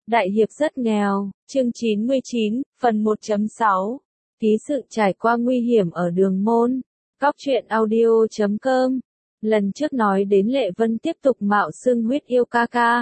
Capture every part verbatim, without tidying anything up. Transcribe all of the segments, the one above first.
Đại hiệp rất nghèo, chương chín mươi chín, phần một chấm sáu. Ký sự trải qua nguy hiểm ở đường môn. Cóc truyện audio chấm com. Lần trước nói đến Lệ Vân tiếp tục mạo xưng huyết yêu ca ca.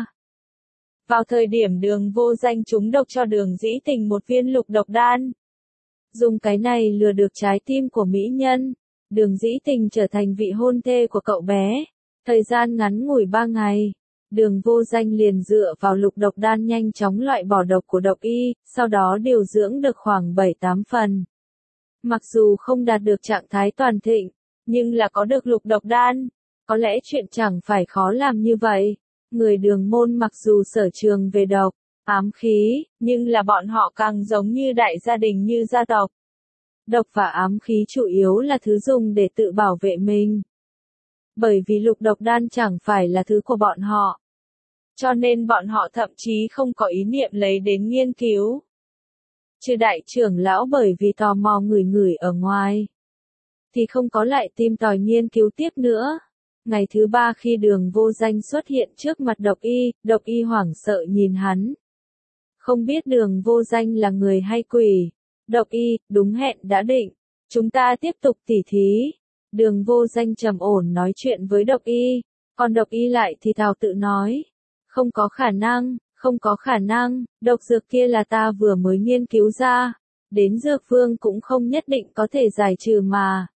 Vào thời điểm Đường Vô Danh trúng độc cho Đường Dĩ Tình một viên lục độc đan. Dùng cái này lừa được trái tim của mỹ nhân. Đường Dĩ Tình trở thành vị hôn thê của cậu bé. Thời gian ngắn ngủi ba ngày. Đường Vô Danh liền dựa vào lục độc đan nhanh chóng loại bỏ độc của độc y, sau đó điều dưỡng được khoảng bảy tám phần. Mặc dù không đạt được trạng thái toàn thịnh, nhưng là có được lục độc đan, có lẽ chuyện chẳng phải khó làm như vậy. Người Đường môn mặc dù sở trường về độc, ám khí, nhưng là bọn họ càng giống như đại gia đình như gia tộc. Độc và ám khí chủ yếu là thứ dùng để tự bảo vệ mình. Bởi vì lục độc đan chẳng phải là thứ của bọn họ. Cho nên bọn họ thậm chí không có ý niệm lấy đến nghiên cứu. Trừ đại trưởng lão bởi vì tò mò ngửi ngửi ở ngoài. Thì không có lại tìm tòi nghiên cứu tiếp nữa. Ngày thứ ba khi Đường Vô Danh xuất hiện trước mặt độc y, độc y hoảng sợ nhìn hắn. Không biết Đường Vô Danh là người hay quỷ. Độc y, đúng hẹn đã định. Chúng ta tiếp tục tỉ thí. Đường Vô Danh trầm ổn nói chuyện với độc y, còn độc y lại thì thào tự nói. Không có khả năng, không có khả năng, độc dược kia là ta vừa mới nghiên cứu ra, đến dược vương cũng không nhất định có thể giải trừ mà.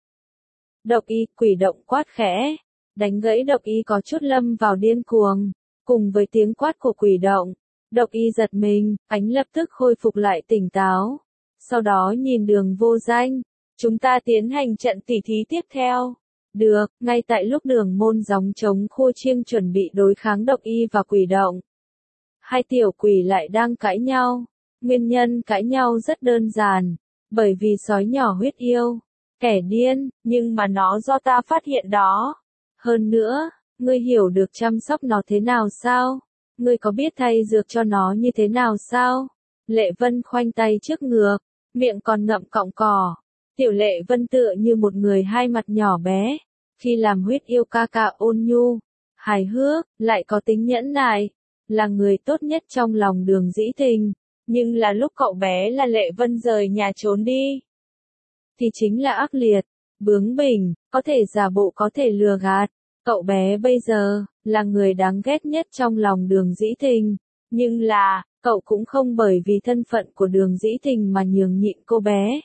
Độc y quỷ động quát khẽ, đánh gãy độc y có chút lâm vào điên cuồng, cùng với tiếng quát của quỷ động, độc y giật mình, ánh lập tức khôi phục lại tỉnh táo, sau đó nhìn Đường Vô Danh. Chúng ta tiến hành trận tỉ thí tiếp theo. Được, ngay tại lúc Đường môn gióng trống khua chiêng chuẩn bị đối kháng độc y và quỷ động. Hai tiểu quỷ lại đang cãi nhau. Nguyên nhân cãi nhau rất đơn giản. Bởi vì sói nhỏ huyết yêu. Kẻ điên, nhưng mà nó do ta phát hiện đó. Hơn nữa, ngươi hiểu được chăm sóc nó thế nào sao? Ngươi có biết thay dược cho nó như thế nào sao? Lệ Vân khoanh tay trước ngược, miệng còn ngậm cọng cỏ. Tiểu Lệ Vân tựa như một người hai mặt nhỏ bé, khi làm huyết yêu ca ca ôn nhu, hài hước, lại có tính nhẫn nại, là người tốt nhất trong lòng Đường Dĩ Tình, nhưng là lúc cậu bé là Lệ Vân rời nhà trốn đi, thì chính là ác liệt, bướng bỉnh, có thể giả bộ có thể lừa gạt, cậu bé bây giờ, là người đáng ghét nhất trong lòng Đường Dĩ Tình, nhưng là, cậu cũng không bởi vì thân phận của Đường Dĩ Tình mà nhường nhịn cô bé.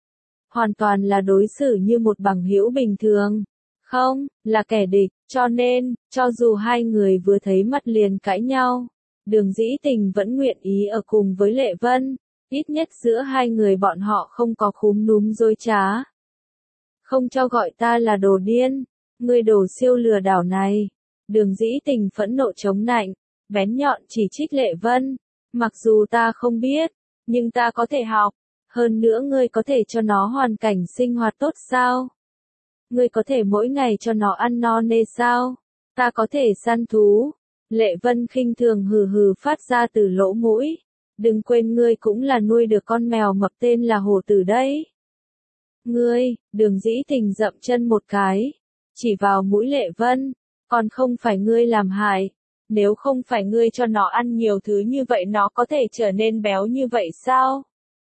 Hoàn toàn là đối xử như một bằng hữu bình thường. Không, là kẻ địch, cho nên, cho dù hai người vừa thấy mặt liền cãi nhau, Đường Dĩ Tình vẫn nguyện ý ở cùng với Lệ Vân, ít nhất giữa hai người bọn họ không có khúm núm dối trá. Không cho gọi ta là đồ điên, người đồ siêu lừa đảo này. Đường Dĩ Tình phẫn nộ chống nạnh, bén nhọn chỉ trích Lệ Vân, mặc dù ta không biết, nhưng ta có thể học. Hơn nữa ngươi có thể cho nó hoàn cảnh sinh hoạt tốt sao? Ngươi có thể mỗi ngày cho nó ăn no nê sao? Ta có thể săn thú. Lệ Vân khinh thường hừ hừ phát ra từ lỗ mũi. Đừng quên ngươi cũng là nuôi được con mèo mập tên là Hổ Tử đấy. Ngươi, Đường Dĩ Tình dậm chân một cái. Chỉ vào mũi Lệ Vân. Còn không phải ngươi làm hại. Nếu không phải ngươi cho nó ăn nhiều thứ như vậy nó có thể trở nên béo như vậy sao?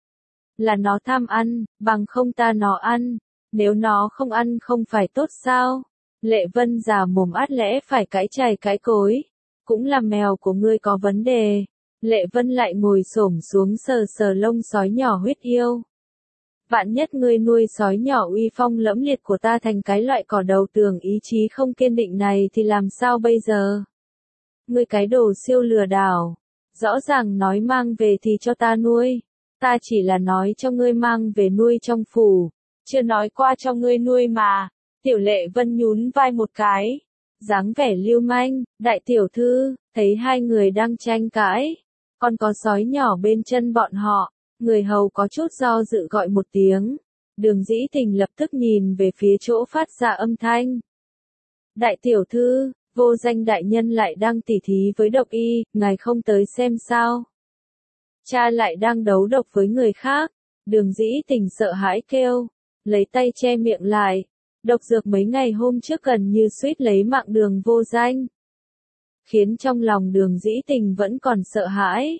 Là nó tham ăn, bằng không ta nó ăn, nếu nó không ăn không phải tốt sao? Lệ Vân già mồm át lẽ phải cãi chày cãi cối, cũng là mèo của ngươi có vấn đề. Lệ Vân lại ngồi xổm xuống sờ sờ lông sói nhỏ huyết yêu. Vạn nhất ngươi nuôi sói nhỏ uy phong lẫm liệt của ta thành cái loại cỏ đầu tường ý chí không kiên định này thì làm sao bây giờ? Ngươi cái đồ siêu lừa đảo, rõ ràng nói mang về thì cho ta nuôi. Ta chỉ là nói cho ngươi mang về nuôi trong phủ, chưa nói qua cho ngươi nuôi mà. Tiểu Lệ Vân nhún vai một cái, dáng vẻ lưu manh. Đại tiểu thư, thấy hai người đang tranh cãi, còn có sói nhỏ bên chân bọn họ, người hầu có chút do dự gọi một tiếng. Đường Dĩ Tình lập tức nhìn về phía chỗ phát ra âm thanh. Đại tiểu thư, Vô Danh đại nhân lại đang tỉ thí với độc y, ngài không tới xem sao? Cha lại đang đấu độc với người khác. Đường Dĩ Tình sợ hãi kêu, lấy tay che miệng lại. Độc dược mấy ngày hôm trước gần như suýt lấy mạng Đường Vô Danh. Khiến trong lòng Đường Dĩ Tình vẫn còn sợ hãi.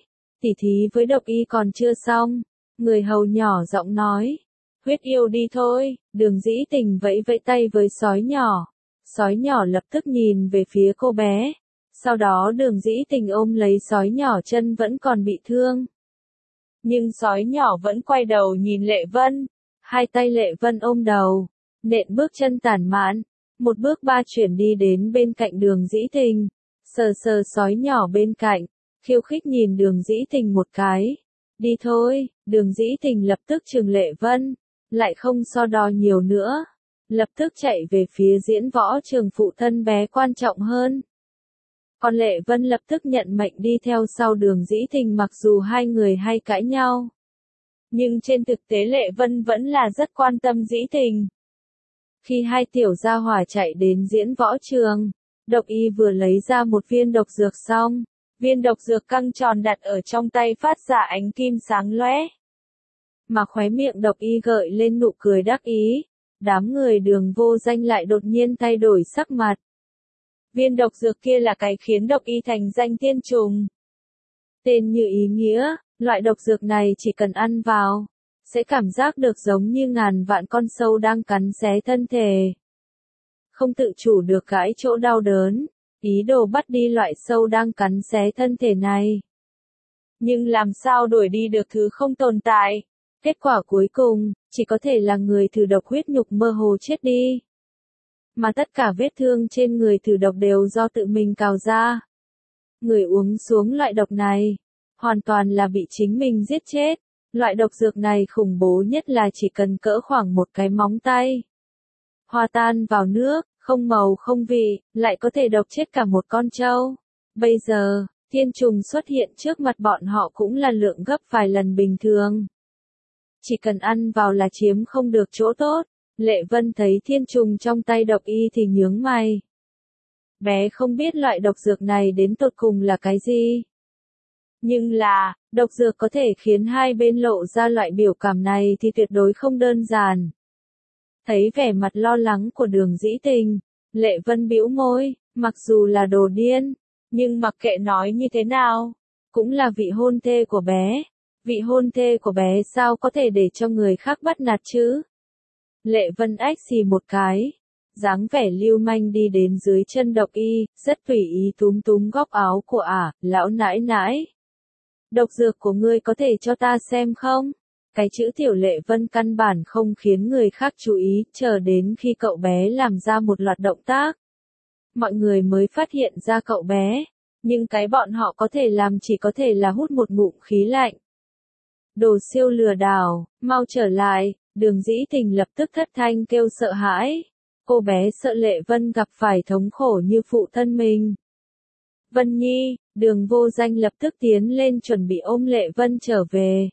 tỉ thí với độc y còn chưa xong. Người hầu nhỏ giọng nói. Huyết yêu đi thôi, Đường Dĩ Tình vẫy vẫy tay với sói nhỏ. Sói nhỏ lập tức nhìn về phía cô bé. Sau đó Đường Dĩ Tình ôm lấy sói nhỏ, chân vẫn còn bị thương. Nhưng sói nhỏ vẫn quay đầu nhìn Lệ Vân. Hai tay Lệ Vân ôm đầu, nện bước chân tản mạn. Một bước ba chuyển đi đến bên cạnh Đường Dĩ Tình. Sờ sờ sói nhỏ bên cạnh, khiêu khích nhìn Đường Dĩ Tình một cái. Đi thôi, Đường Dĩ Tình lập tức trừng Lệ Vân. Lại không so đo nhiều nữa. Lập tức chạy về phía diễn võ trường, phụ thân bé quan trọng hơn. Còn Lệ Vân lập tức nhận mệnh đi theo sau Đường Dĩ Tình, mặc dù hai người hay cãi nhau. Nhưng trên thực tế Lệ Vân vẫn là rất quan tâm Dĩ Tình. Khi hai tiểu gia hỏa chạy đến diễn võ trường, độc y vừa lấy ra một viên độc dược xong. Viên độc dược căng tròn đặt ở trong tay phát ra ánh kim sáng lóe. Mà khóe miệng độc y gợi lên nụ cười đắc ý. Đám người Đường Vô Danh lại đột nhiên thay đổi sắc mặt. Viên độc dược kia là cái khiến độc y thành danh tiên trùng. Tên như ý nghĩa, loại độc dược này chỉ cần ăn vào, sẽ cảm giác được giống như ngàn vạn con sâu đang cắn xé thân thể. Không tự chủ được gãi chỗ đau đớn, ý đồ bắt đi loại sâu đang cắn xé thân thể này. Nhưng làm sao đuổi đi được thứ không tồn tại? Kết quả cuối cùng, chỉ có thể là người thử độc huyết nhục mơ hồ chết đi. Mà tất cả vết thương trên người thử độc đều do tự mình cào ra. Người uống xuống loại độc này, hoàn toàn là bị chính mình giết chết. Loại độc dược này khủng bố nhất là chỉ cần cỡ khoảng một cái móng tay. Hòa tan vào nước, không màu không vị, lại có thể độc chết cả một con trâu. Bây giờ, thiên trùng xuất hiện trước mặt bọn họ cũng là lượng gấp vài lần bình thường. Chỉ cần ăn vào là chiếm không được chỗ tốt. Lệ Vân thấy thiên trùng trong tay độc y thì nhướng mày. Bé không biết loại độc dược này đến tột cùng là cái gì. Nhưng là, độc dược có thể khiến hai bên lộ ra loại biểu cảm này thì tuyệt đối không đơn giản. Thấy vẻ mặt lo lắng của Đường Dĩ Tình, Lệ Vân bĩu môi, mặc dù là đồ điên, nhưng mặc kệ nói như thế nào, cũng là vị hôn thê của bé. Vị hôn thê của bé sao có thể để cho người khác bắt nạt chứ? Lệ Vân ách xì một cái, dáng vẻ lưu manh đi đến dưới chân độc y, rất tùy ý túm túm góc áo của ả, à, lão nãi nãi. Độc dược của ngươi có thể cho ta xem không? Cái chữ tiểu Lệ Vân căn bản không khiến người khác chú ý, chờ đến khi cậu bé làm ra một loạt động tác. Mọi người mới phát hiện ra cậu bé, nhưng cái bọn họ có thể làm chỉ có thể là hút một ngụm khí lạnh. Đồ siêu lừa đảo, mau trở lại, Đường Dĩ Tình lập tức thất thanh kêu sợ hãi. Cô bé sợ Lệ Vân gặp phải thống khổ như phụ thân mình. Vân Nhi, Đường Vô Danh lập tức tiến lên chuẩn bị ôm Lệ Vân trở về.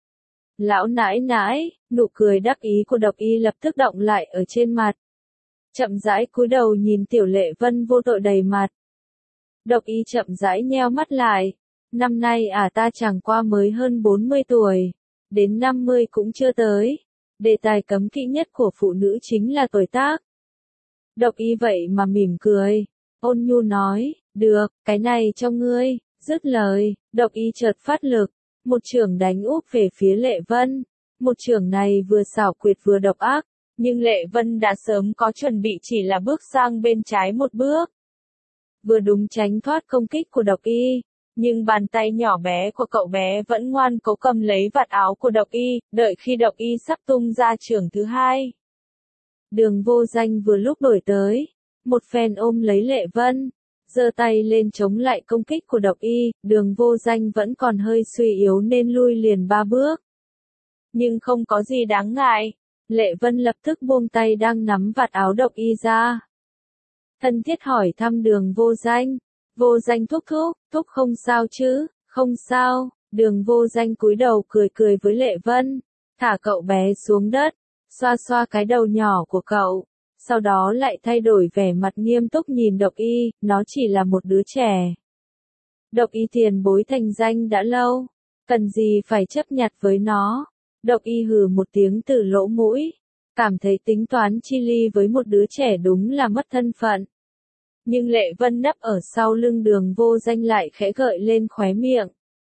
Lão nãi nãi, nụ cười đắc ý của độc y lập tức động lại ở trên mặt. Chậm rãi cúi đầu nhìn tiểu Lệ Vân vô tội đầy mặt. Độc y chậm rãi nheo mắt lại. Năm nay à ta chẳng qua mới hơn bốn mươi tuổi, đến năm mươi cũng chưa tới. Đề tài cấm kỵ nhất của phụ nữ chính là tuổi tác. Độc y vậy mà mỉm cười, ôn nhu nói, được, cái này cho ngươi. Dứt lời, độc y chợt phát lực, một chưởng đánh úp về phía Lệ Vân. Một chưởng này vừa xảo quyệt vừa độc ác, nhưng Lệ Vân đã sớm có chuẩn bị, chỉ là bước sang bên trái một bước. Vừa đúng tránh thoát công kích của độc y. Nhưng bàn tay nhỏ bé của cậu bé vẫn ngoan cố cầm lấy vạt áo của độc y, đợi khi độc y sắp tung ra chưởng thứ hai. Đường Vô Danh vừa lúc đổi tới, một phen ôm lấy Lệ Vân, giơ tay lên chống lại công kích của độc y, Đường Vô Danh vẫn còn hơi suy yếu nên lui liền ba bước. Nhưng không có gì đáng ngại, Lệ Vân lập tức buông tay đang nắm vạt áo độc y ra. Thân thiết hỏi thăm Đường Vô Danh. Vô Danh thúc thúc, thúc không sao chứ? Không sao. Đường Vô Danh cúi đầu cười cười với Lệ Vân, thả cậu bé xuống đất, xoa xoa cái đầu nhỏ của cậu, sau đó lại thay đổi vẻ mặt nghiêm túc nhìn độc y, nó chỉ là một đứa trẻ. Độc y tiền bối thành danh đã lâu, cần gì phải chấp nhặt với nó. Độc y hừ một tiếng từ lỗ mũi, cảm thấy tính toán chi ly với một đứa trẻ đúng là mất thân phận. Nhưng Lệ Vân nấp ở sau lưng Đường Vô Danh lại khẽ gợi lên khóe miệng.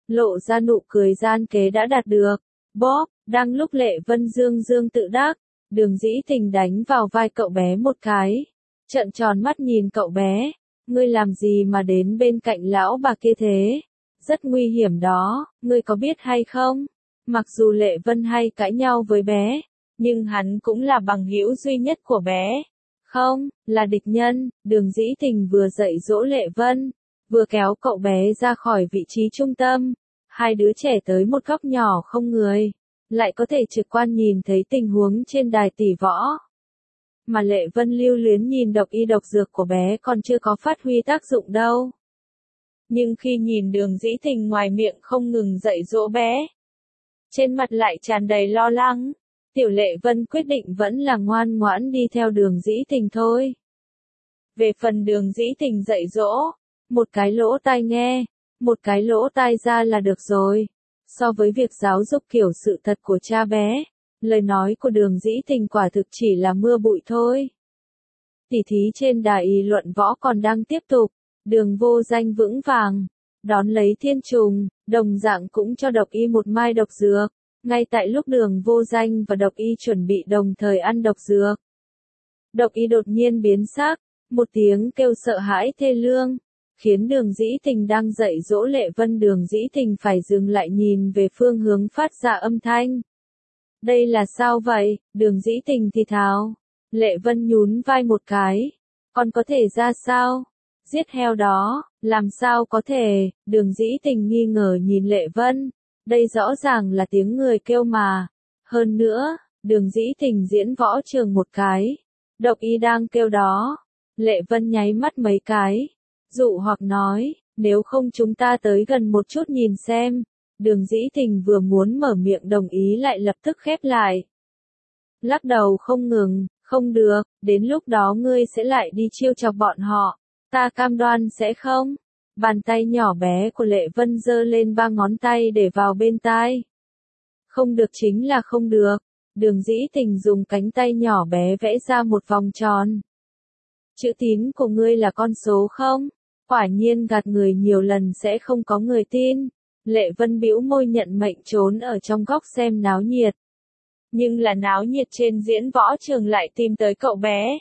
lộ ra nụ cười gian kế đã đạt được. Bóp, đang lúc Lệ Vân dương dương tự đắc, Đường Dĩ Tình đánh vào vai cậu bé một cái. Trợn tròn mắt nhìn cậu bé, ngươi làm gì mà đến bên cạnh lão bà kia thế? Rất nguy hiểm đó, ngươi có biết hay không? Mặc dù Lệ Vân hay cãi nhau với bé, nhưng hắn cũng là bằng hữu duy nhất của bé. Không, là địch nhân. Đường Dĩ Tình vừa dạy dỗ Lệ Vân, vừa kéo cậu bé ra khỏi vị trí trung tâm. Hai đứa trẻ tới một góc nhỏ không người, lại có thể trực quan nhìn thấy tình huống trên đài tỷ võ. Mà Lệ Vân lưu luyến nhìn độc y độc dược của bé còn chưa có phát huy tác dụng đâu. Nhưng khi nhìn Đường Dĩ Tình ngoài miệng không ngừng dạy dỗ bé, trên mặt lại tràn đầy lo lắng, Tiểu Lệ Vân quyết định vẫn là ngoan ngoãn đi theo Đường Dĩ Tình thôi. Về phần Đường Dĩ Tình dạy dỗ, một cái lỗ tai nghe, một cái lỗ tai ra là được rồi. So với việc giáo dục kiểu sự thật của cha bé, lời nói của Đường Dĩ Tình quả thực chỉ là mưa bụi thôi. Tỉ thí trên đài y luận võ còn đang tiếp tục, Đường Vô Danh vững vàng, đón lấy Thiên Trùng, đồng dạng cũng cho độc y một mai độc dược. Ngay tại lúc Đường Vô Danh và độc y chuẩn bị đồng thời ăn độc dược, độc y đột nhiên biến sắc, một tiếng kêu sợ hãi thê lương, khiến Đường Dĩ Tình đang dạy dỗ Lệ Vân Đường Dĩ Tình phải dừng lại nhìn về phương hướng phát ra âm thanh. Đây là sao vậy? Đường Dĩ Tình thì thào. Lệ Vân nhún vai một cái. Còn có thể ra sao? Giết heo đó, làm sao có thể? Đường Dĩ Tình nghi ngờ nhìn Lệ Vân. Đây rõ ràng là tiếng người kêu mà. Hơn nữa, Đường Dĩ Tình diễn võ trường một cái. Độc y đang kêu đó. Lệ Vân nháy mắt mấy cái. Dụ hoặc nói, nếu không chúng ta tới gần một chút nhìn xem. Đường Dĩ Tình vừa muốn mở miệng đồng ý lại lập tức khép lại. Lắc đầu không ngừng, không được, đến lúc đó ngươi sẽ lại đi chiêu chọc bọn họ. Ta cam đoan sẽ không. Bàn tay nhỏ bé của Lệ Vân giơ lên ba ngón tay để vào bên tai. Không được chính là không được. Đường Dĩ Tình dùng cánh tay nhỏ bé vẽ ra một vòng tròn. Chữ tín của ngươi là con số không? Quả nhiên gạt người nhiều lần sẽ không có người tin. Lệ Vân bĩu môi nhận mệnh trốn ở trong góc xem náo nhiệt. Nhưng là náo nhiệt trên diễn võ trường lại tìm tới cậu bé.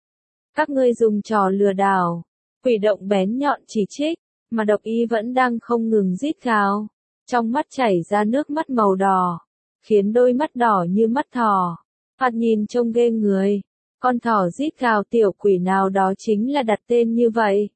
Các ngươi dùng trò lừa đảo. Quỷ động bén nhọn chỉ trích, mà độc y vẫn đang không ngừng rít gào. Trong mắt chảy ra nước mắt màu đỏ, khiến đôi mắt đỏ như mắt thỏ. Thoạt nhìn trông ghê người. Con thỏ rít gào tiểu quỷ nào đó chính là đặt tên như vậy.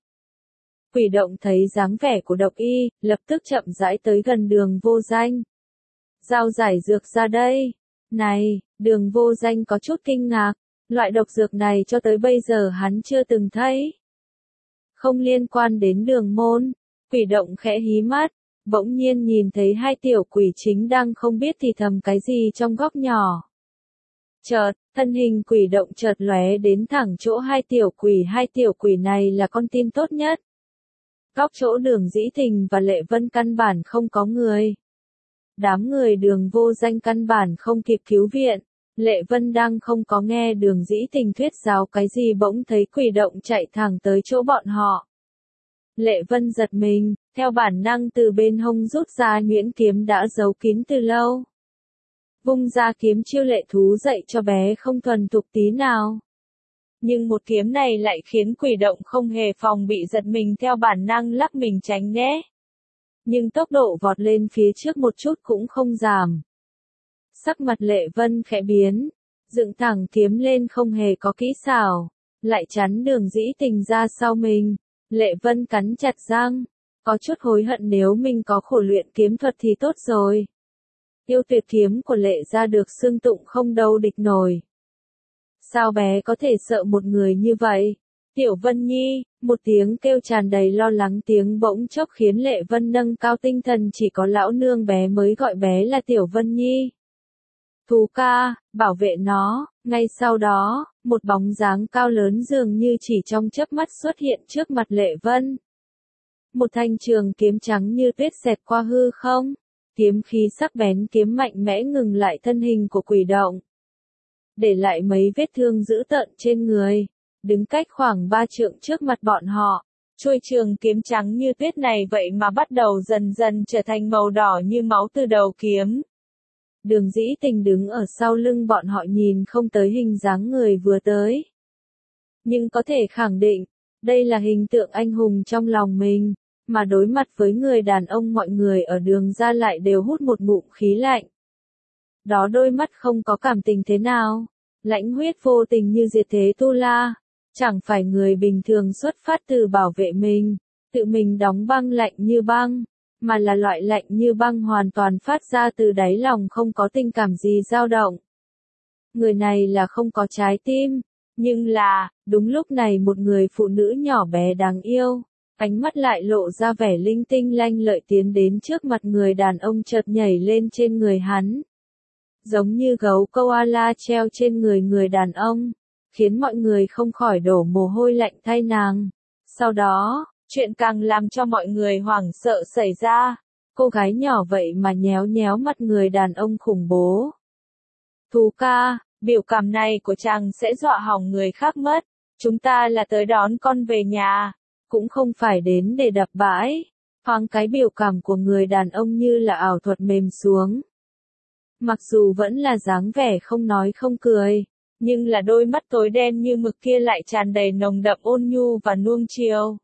Quỷ động thấy dáng vẻ của độc y, lập tức chậm rãi tới gần Đường Vô Danh. Giao giải dược ra đây. Này, Đường Vô Danh có chút kinh ngạc, loại độc dược này cho tới bây giờ hắn chưa từng thấy. Không liên quan đến Đường môn, quỷ động khẽ hí mắt, bỗng nhiên nhìn thấy hai tiểu quỷ chính đang không biết thì thầm cái gì trong góc nhỏ. Chợt, thân hình quỷ động chợt lóe đến thẳng chỗ hai tiểu quỷ, hai tiểu quỷ này là con tin tốt nhất. Góc chỗ Đường Dĩ Tình và Lệ Vân căn bản không có người. Đám người Đường Vô Danh căn bản không kịp cứu viện. Lệ Vân đang không có nghe Đường Dĩ Tình thuyết giáo cái gì bỗng thấy quỷ động chạy thẳng tới chỗ bọn họ. Lệ Vân giật mình, theo bản năng từ bên hông rút ra nhuyễn kiếm đã giấu kín từ lâu. Vung ra kiếm chiêu lệ thú dạy cho bé không thuần thục tí nào. Nhưng một kiếm này lại khiến quỷ động không hề phòng bị giật mình theo bản năng lắc mình tránh né. Nhưng tốc độ vọt lên phía trước một chút cũng không giảm. Sắc mặt Lệ Vân khẽ biến, dựng thẳng kiếm lên không hề có kỹ xảo, lại chắn Đường Dĩ Tình ra sau mình. Lệ Vân cắn chặt răng, có chút hối hận nếu mình có khổ luyện kiếm thuật thì tốt rồi. Yêu tuyệt kiếm của Lệ gia được xưng tụng không đâu địch nổi. Sao bé có thể sợ một người như vậy? Tiểu Vân Nhi, một tiếng kêu tràn đầy lo lắng tiếng bỗng chốc khiến Lệ Vân nâng cao tinh thần, chỉ có lão nương bé mới gọi bé là Tiểu Vân Nhi. Thú ca, bảo vệ nó. Ngay sau đó, một bóng dáng cao lớn dường như chỉ trong chớp mắt xuất hiện trước mặt Lệ Vân. Một thanh trường kiếm trắng như tuyết xẹt qua hư không. Kiếm khí sắc bén kiếm mạnh mẽ ngừng lại thân hình của quỷ động, để lại mấy vết thương dữ tợn trên người, đứng cách khoảng ba trượng trước mặt bọn họ. Chuôi trường kiếm trắng như tuyết này vậy mà bắt đầu dần dần trở thành màu đỏ như máu từ đầu kiếm. Đường Dĩ Tình đứng ở sau lưng bọn họ nhìn không tới hình dáng người vừa tới. Nhưng có thể khẳng định, đây là hình tượng anh hùng trong lòng mình, mà đối mặt với người đàn ông mọi người ở đường ra lại đều hút một ngụm khí lạnh. Đó đôi mắt không có cảm tình thế nào, lãnh huyết vô tình như diệt thế tu la, chẳng phải người bình thường xuất phát từ bảo vệ mình, tự mình đóng băng lạnh như băng, mà là loại lạnh như băng hoàn toàn phát ra từ đáy lòng không có tình cảm gì dao động. Người này là không có trái tim, nhưng là, đúng lúc này một người phụ nữ nhỏ bé đáng yêu, ánh mắt lại lộ ra vẻ linh tinh lanh lợi tiến đến trước mặt người đàn ông chợt nhảy lên trên người hắn. Giống như gấu koala treo trên người người đàn ông, khiến mọi người không khỏi đổ mồ hôi lạnh thay nàng. Sau đó, chuyện càng làm cho mọi người hoảng sợ xảy ra, cô gái nhỏ vậy mà nhéo nhéo mặt người đàn ông khủng bố. Thú ca, biểu cảm này của chàng sẽ dọa hỏng người khác mất, chúng ta là tới đón con về nhà, cũng không phải đến để đập bãi. Thoáng cái biểu cảm của người đàn ông như là ảo thuật mềm xuống. Mặc dù vẫn là dáng vẻ không nói không cười, nhưng là đôi mắt tối đen như mực kia lại tràn đầy nồng đậm ôn nhu và nuông chiều.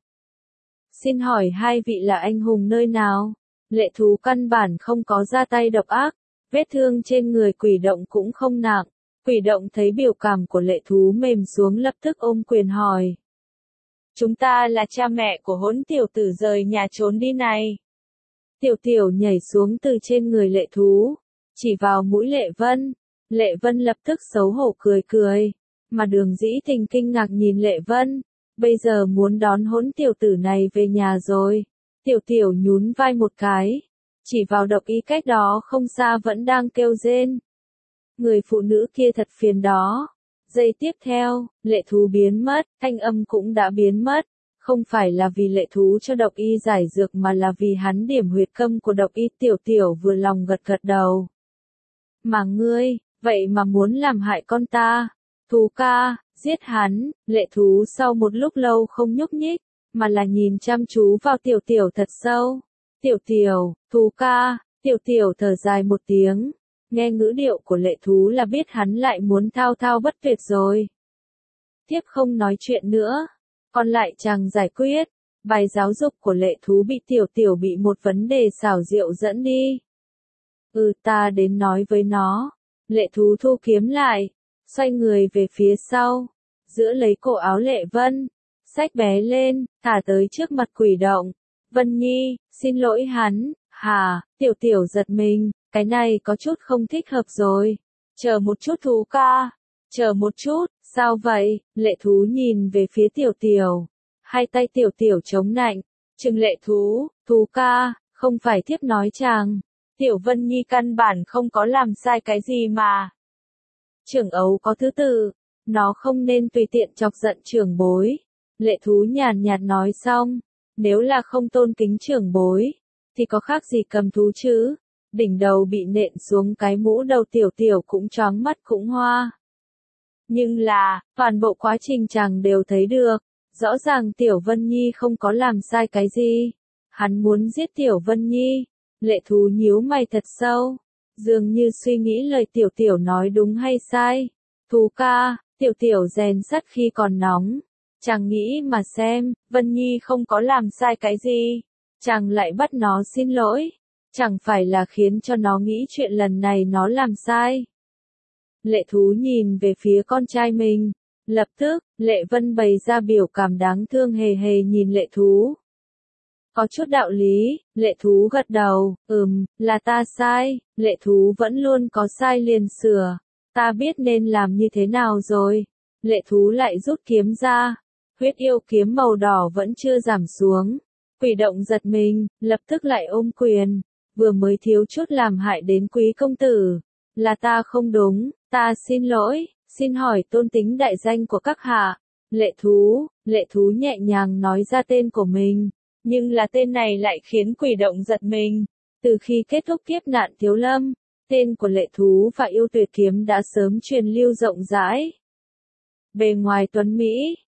Xin hỏi hai vị là anh hùng nơi nào? Lệ thú căn bản không có ra tay độc ác, vết thương trên người quỷ động cũng không nặng. Quỷ động thấy biểu cảm của lệ thú mềm xuống lập tức ôm quyền hỏi. Chúng ta là cha mẹ của hỗn tiểu tử rời nhà trốn đi này. Tiểu tiểu nhảy xuống từ trên người lệ thú, chỉ vào mũi Lệ Vân. Lệ Vân lập tức xấu hổ cười cười, mà Đường Dĩ Tình kinh ngạc nhìn Lệ Vân, bây giờ muốn đón hỗn tiểu tử này về nhà rồi. Tiểu tiểu nhún vai một cái, chỉ vào độc y cách đó không xa vẫn đang kêu rên. Người phụ nữ kia thật phiền đó. Giây tiếp theo, lệ thú biến mất, thanh âm cũng đã biến mất. Không phải là vì lệ thú cho độc y giải dược mà là vì hắn điểm huyệt câm của độc y. Tiểu tiểu vừa lòng gật gật đầu. Mà ngươi, vậy mà muốn làm hại con ta. Thú ca, giết hắn. Lệ thú sau một lúc lâu không nhúc nhích, mà là nhìn chăm chú vào tiểu tiểu thật sâu. Tiểu tiểu, thú ca, tiểu tiểu thở dài một tiếng. Nghe ngữ điệu của lệ thú là biết hắn lại muốn thao thao bất tuyệt rồi. Tiếp không nói chuyện nữa, còn lại chàng giải quyết. Bài giáo dục của lệ thú bị tiểu tiểu bị một vấn đề xảo diệu dẫn đi. Ừ, ta đến nói với nó. Lệ thú thu kiếm lại, xoay người về phía sau, giữ lấy cổ áo Lệ Vân, xách bé lên, thả tới trước mặt quỷ động. Vân Nhi, xin lỗi hắn. Hà, tiểu tiểu giật mình, cái này có chút không thích hợp rồi. Chờ một chút thú ca, chờ một chút, sao vậy? Lệ thú nhìn về phía tiểu tiểu, hai tay tiểu tiểu chống nạnh, trừng lệ thú, thú ca, không phải thiếp nói chàng. Tiểu Vân Nhi căn bản không có làm sai cái gì mà. Trưởng ấu có thứ tự, nó không nên tùy tiện chọc giận trưởng bối. Lệ thú nhàn nhạt nói xong, nếu là không tôn kính trưởng bối, thì có khác gì cầm thú chứ? Đỉnh đầu bị nện xuống cái mũ đầu tiểu tiểu cũng choáng mắt cũng hoa. Nhưng là, toàn bộ quá trình chàng đều thấy được, rõ ràng tiểu Vân Nhi không có làm sai cái gì. Hắn muốn giết tiểu Vân Nhi. Lệ thú nhíu mày thật sâu, dường như suy nghĩ lời tiểu tiểu nói đúng hay sai. Thú ca, tiểu tiểu rèn sắt khi còn nóng. Chàng nghĩ mà xem, Vân Nhi không có làm sai cái gì. Chàng lại bắt nó xin lỗi. Chẳng phải là khiến cho nó nghĩ chuyện lần này nó làm sai. Lệ thú nhìn về phía con trai mình. Lập tức, Lệ Vân bày ra biểu cảm đáng thương hề hề nhìn lệ thú. Có chút đạo lý, lệ thú gật đầu, ừm, là ta sai, lệ thú vẫn luôn có sai liền sửa. Ta biết nên làm như thế nào rồi. Lệ thú lại rút kiếm ra. Huyết yêu kiếm màu đỏ vẫn chưa giảm xuống. Quỷ động giật mình, lập tức lại ôm quyền. Vừa mới thiếu chút làm hại đến quý công tử. Là ta không đúng, ta xin lỗi, xin hỏi tôn tính đại danh của các hạ. Lệ thú, lệ thú nhẹ nhàng nói ra tên của mình. Nhưng là tên này lại khiến quỷ động giật mình. Từ khi kết thúc kiếp nạn thiếu lâm, tên của lệ thú và yêu tuyệt kiếm đã sớm truyền lưu rộng rãi. Bề ngoài tuấn Mỹ,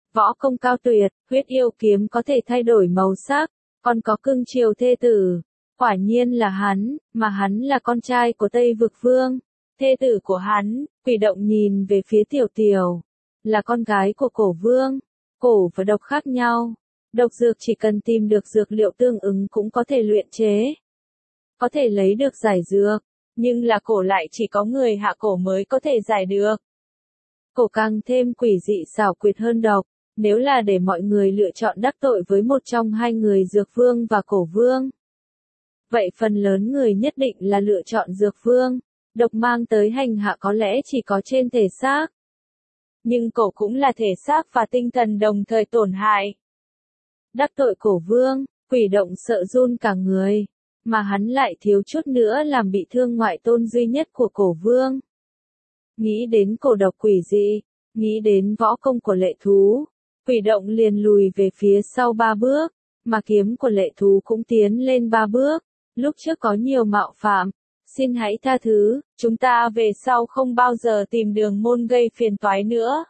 võ công cao tuyệt, huyết yêu kiếm có thể thay đổi màu sắc, còn có cưng chiều thê tử. Quả nhiên là hắn, mà hắn là con trai của Tây Vực Vương. Thê tử của hắn, Quỷ Động nhìn về phía Tiểu Tiểu, là con gái của Cổ Vương. Cổ và độc khác nhau. Độc dược chỉ cần tìm được dược liệu tương ứng cũng có thể luyện chế. Có thể lấy được giải dược, nhưng là cổ lại chỉ có người hạ cổ mới có thể giải được. Cổ càng thêm quỷ dị xảo quyệt hơn độc, nếu là để mọi người lựa chọn đắc tội với một trong hai người Dược Vương và Cổ Vương. Vậy phần lớn người nhất định là lựa chọn Dược Vương, độc mang tới hành hạ có lẽ chỉ có trên thể xác. Nhưng cổ cũng là thể xác và tinh thần đồng thời tổn hại. Đắc tội Cổ Vương, Quỷ Động sợ run cả người, mà hắn lại thiếu chút nữa làm bị thương ngoại tôn duy nhất của Cổ Vương. Nghĩ đến cổ độc quỷ dị, nghĩ đến võ công của Lệ Thú, Quỷ Động liền lùi về phía sau ba bước, mà kiếm của Lệ Thú cũng tiến lên ba bước. Lúc trước có nhiều mạo phạm, xin hãy tha thứ, chúng ta về sau không bao giờ tìm Đường Môn gây phiền toái nữa.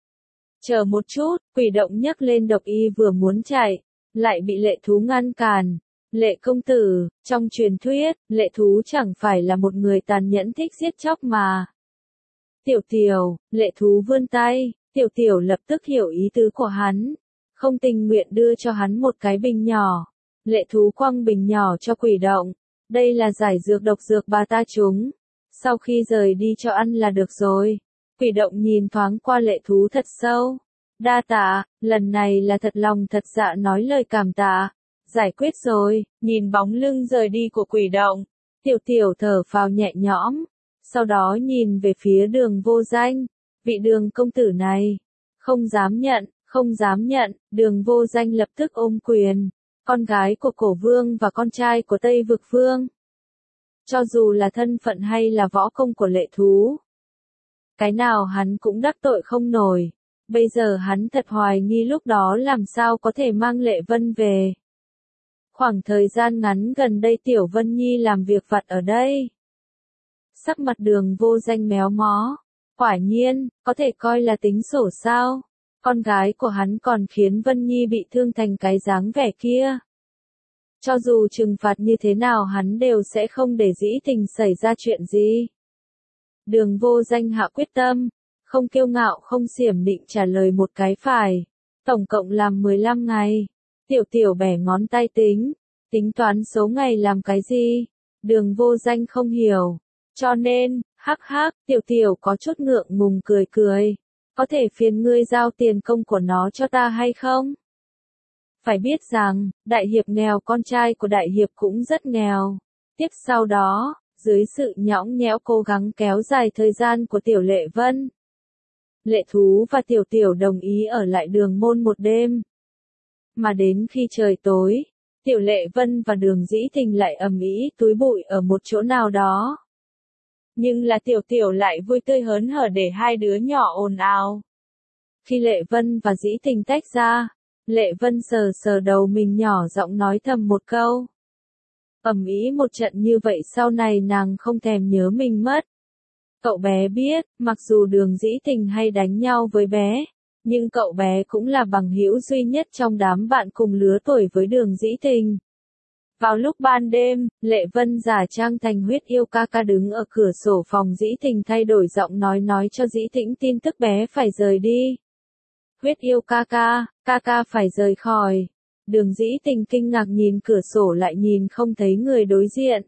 Chờ một chút, Quỷ Động nhấc lên độc y vừa muốn chạy, lại bị Lệ Thú ngăn cản. Lệ công tử, trong truyền thuyết, Lệ Thú chẳng phải là một người tàn nhẫn thích giết chóc mà. Tiểu Tiểu, Lệ Thú vươn tay, Tiểu Tiểu lập tức hiểu ý tứ của hắn, không tình nguyện đưa cho hắn một cái bình nhỏ. Lệ Thú quăng bình nhỏ cho Quỷ Động, đây là giải dược độc dược bà ta chúng, sau khi rời đi cho ăn là được rồi. Quỷ Động nhìn thoáng qua Lệ Thú thật sâu, đa tạ, lần này là thật lòng thật dạ nói lời cảm tạ, giải quyết rồi. Nhìn bóng lưng rời đi của Quỷ Động, Tiểu Tiểu thở phào nhẹ nhõm, sau đó nhìn về phía Đường Vô Danh, vị Đường công tử này, không dám nhận, không dám nhận. Đường Vô Danh lập tức ôm quyền, con gái của Cổ Vương và con trai của Tây Vực Vương. Cho dù là thân phận hay là võ công của Lệ Thú, cái nào hắn cũng đắc tội không nổi. Bây giờ hắn thật hoài nghi lúc đó làm sao có thể mang Lệ Vân về. Khoảng thời gian ngắn gần đây Tiểu Vân Nhi làm việc vặt ở đây. Sắc mặt Đường Vô Danh méo mó, quả nhiên, có thể coi là tính sổ sao. Con gái của hắn còn khiến Vân Nhi bị thương thành cái dáng vẻ kia. Cho dù trừng phạt như thế nào hắn đều sẽ không để Dĩ Tình xảy ra chuyện gì. Đường Vô Danh hạ quyết tâm, không kiêu ngạo không xiểm nịnh trả lời một cái phải. Tổng cộng làm mười lăm ngày. Tiểu Tiểu bẻ ngón tay tính, tính toán số ngày làm cái gì? Đường Vô Danh không hiểu. Cho nên, hắc hắc, Tiểu Tiểu có chút ngượng ngùng cười cười. Có thể phiền ngươi giao tiền công của nó cho ta hay không? Phải biết rằng, đại hiệp nghèo, con trai của đại hiệp cũng rất nghèo. Tiếp sau đó, dưới sự nhõng nhẽo cố gắng kéo dài thời gian của Tiểu Lệ Vân, Lệ Thú và Tiểu Tiểu đồng ý ở lại Đường Môn một đêm. Mà đến khi trời tối, Tiểu Lệ Vân và Đường Dĩ Tình lại ầm ĩ túi bụi ở một chỗ nào đó. Nhưng là Tiểu Tiểu lại vui tươi hớn hở để hai đứa nhỏ ồn ào. Khi Lệ Vân và Dĩ Tình tách ra, Lệ Vân sờ sờ đầu mình nhỏ giọng nói thầm một câu. Ầm ĩ một trận như vậy sau này nàng không thèm nhớ mình mất. Cậu bé biết, mặc dù Đường Dĩ Tình hay đánh nhau với bé, nhưng cậu bé cũng là bằng hữu duy nhất trong đám bạn cùng lứa tuổi với Đường Dĩ Tình. Vào lúc ban đêm, Lệ Vân giả trang thành Huyết Yêu ca ca đứng ở cửa sổ phòng Dĩ Tình thay đổi giọng nói nói cho Dĩ Tĩnh tin tức bé phải rời đi. Huyết Yêu ca ca, ca ca phải rời khỏi. Đường Dĩ Tình kinh ngạc nhìn cửa sổ lại nhìn không thấy người đối diện.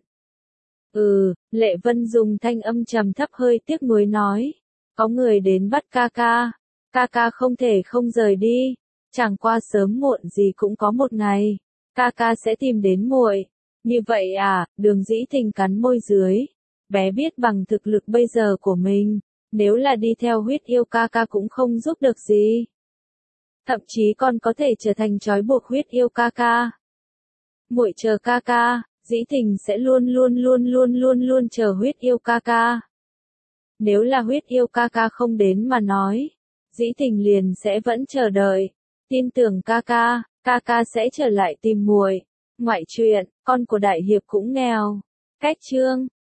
Ừ, Lệ Vân dùng thanh âm trầm thấp hơi tiếc nuối nói. Có người đến bắt ca ca. Ca ca không thể không rời đi. Chẳng qua sớm muộn gì cũng có một ngày. Ca ca sẽ tìm đến muội. Như vậy à, Đường Dĩ Tình cắn môi dưới. Bé biết bằng thực lực bây giờ của mình, nếu là đi theo Huyết Yêu ca ca cũng không giúp được gì. Thậm chí còn có thể trở thành trói buộc Huyết Yêu ca ca. Muội chờ ca ca, Dĩ Tình sẽ luôn luôn luôn luôn luôn luôn chờ Huyết Yêu ca ca. Nếu là Huyết Yêu ca ca không đến mà nói, Dĩ Tình liền sẽ vẫn chờ đợi. Tin tưởng ca ca, ca ca sẽ trở lại tìm muội. Ngoại truyện, con của đại hiệp cũng nghèo. Cách chương